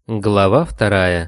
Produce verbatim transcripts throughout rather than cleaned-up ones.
Глава вторая.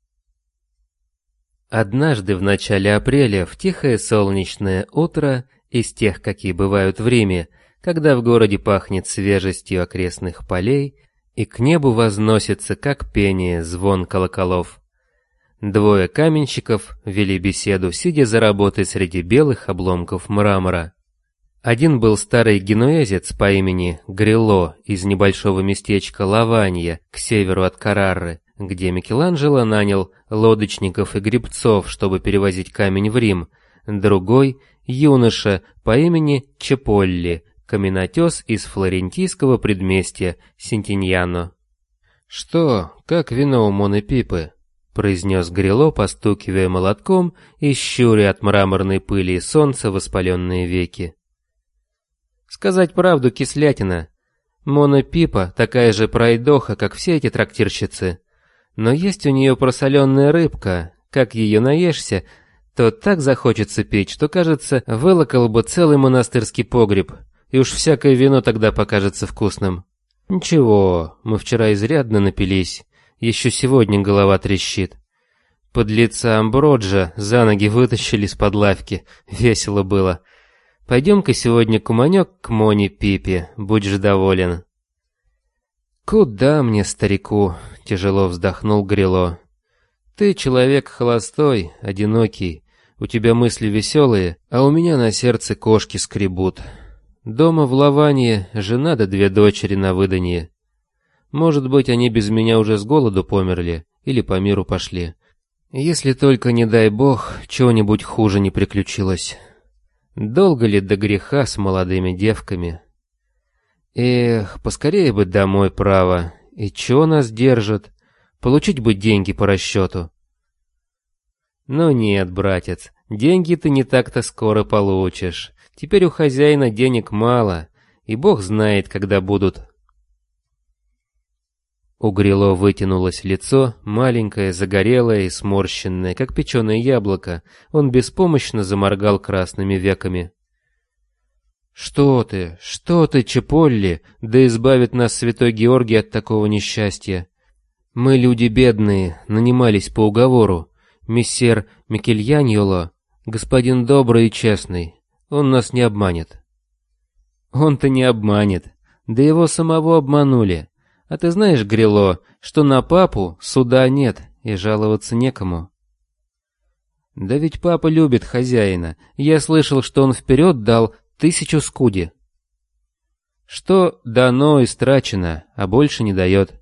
Однажды в начале апреля, в тихое солнечное утро, из тех, какие бывают в Риме, когда в городе пахнет свежестью окрестных полей, и к небу возносится, как пение, звон колоколов. Двое каменщиков вели беседу, сидя за работой среди белых обломков мрамора. Один был старый генуэзец по имени Грилло из небольшого местечка Лаванья к северу от Каррары, где Микеланджело нанял лодочников и гребцов, чтобы перевозить камень в Рим. Другой — юноша по имени Чеполли, каменотес из флорентийского предместья Сентиньяно. «Что, как вино у Моны Пипы?» — произнес Грилло, постукивая молотком и щуря от мраморной пыли и солнца воспаленные веки. Сказать правду, кислятина. Мона Пипа такая же пройдоха, как все эти трактирщицы. Но есть у нее просоленная рыбка. Как ее наешься, то так захочется пить, что, кажется, вылокал бы целый монастырский погреб. И уж всякое вино тогда покажется вкусным. Ничего, мы вчера изрядно напились. Еще сегодня голова трещит. Подлеца Амброджа за ноги вытащили из-под лавки. Весело было. Пойдем-ка сегодня, куманек, к Моне Пипе, будешь доволен. Куда мне, старику, тяжело вздохнул Грилло. Ты человек холостой, одинокий, у тебя мысли веселые, а у меня на сердце кошки скребут. Дома в Лаванье жена да две дочери на выданье. Может быть, они без меня уже с голоду померли или по миру пошли. Если только, не дай бог, чего-нибудь хуже не приключилось. Долго ли до греха с молодыми девками? Эх, поскорее бы домой, право. И чё нас держит? Получить бы деньги по расчету. Ну нет, братец, деньги ты не так-то скоро получишь. Теперь у хозяина денег мало, и бог знает, когда будут. У Грилло вытянулось лицо, маленькое, загорелое и сморщенное, как печеное яблоко. Он беспомощно заморгал красными веками. «Что ты, что ты, Чеполли, да избавит нас святой Георгий от такого несчастья. Мы люди бедные, нанимались по уговору. Мессер Микельяньоло, господин добрый и честный, он нас не обманет». «Он-то не обманет, да его самого обманули. А ты знаешь, Грилло, что на папу суда нет и жаловаться некому?» «Да ведь папа любит хозяина. Я слышал, что он вперед дал тысячу скуди. Что дано, истрачено, а больше не дает».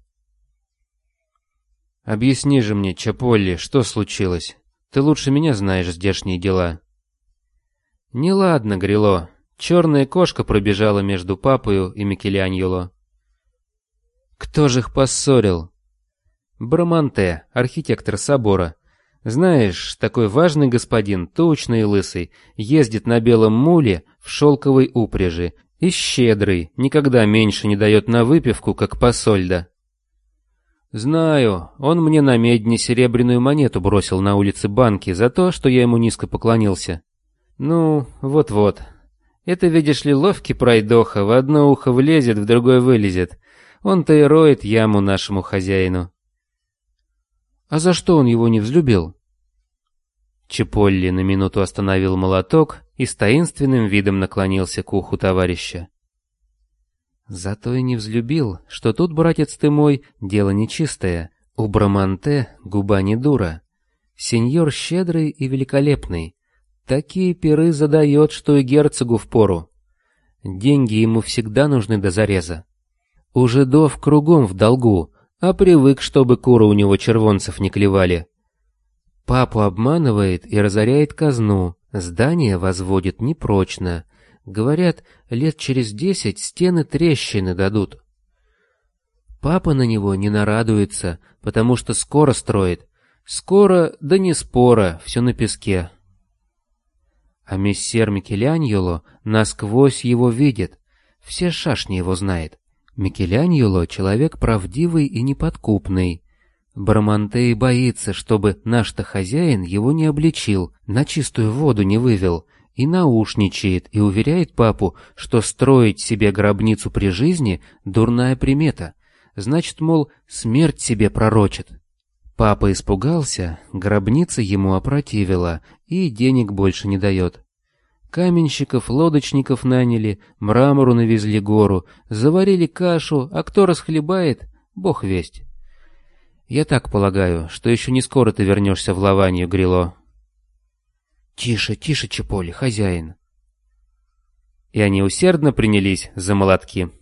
«Объясни же мне, Чеполли, что случилось? Ты лучше меня знаешь здешние дела». «Неладно, Грилло. Черная кошка пробежала между папою и Микеланджело». «Кто же их поссорил?» «Браманте, архитектор собора. Знаешь, такой важный господин, тучный и лысый, ездит на белом муле в шелковой упряжи и щедрый, никогда меньше не дает на выпивку, как посольда». «Знаю, он мне на медне серебряную монету бросил на улице Банки за то, что я ему низко поклонился». «Ну, вот-вот. Это, видишь ли, ловкий пройдоха, в одно ухо влезет, в другое вылезет. Он-то и роет яму нашему хозяину». «А за что он его не взлюбил?» Чеполли на минуту остановил молоток и с таинственным видом наклонился к уху товарища. «Зато и не взлюбил, что тут, братец ты мой, дело нечистое. У Браманте губа не дура. Сеньор щедрый и великолепный. Такие пиры задает, что и герцогу впору. Деньги ему всегда нужны до зареза. У жидов кругом в долгу, а привык, чтобы куры у него червонцев не клевали. Папу обманывает и разоряет казну, здание возводит непрочно. Говорят, лет через десять стены трещины дадут. Папа на него не нарадуется, потому что скоро строит. Скоро, да не спора, все на песке. А мессер Микеланджело насквозь его видит, все шашни его знает. Микеланджело — человек правдивый и неподкупный. Браманте и боится, чтобы наш-то хозяин его не обличил, на чистую воду не вывел, и наушничает, и уверяет папу, что строить себе гробницу при жизни — дурная примета. значит, мол, смерть себе пророчит. Папа испугался, гробница ему опротивила и денег больше не дает. Каменщиков, лодочников наняли, мрамору навезли гору, заварили кашу, а кто расхлебает, бог весть. Я так полагаю, что еще не скоро ты вернешься в Лаванию, Грило. Тише, тише, Чиполли, хозяин. И они усердно принялись за молотки.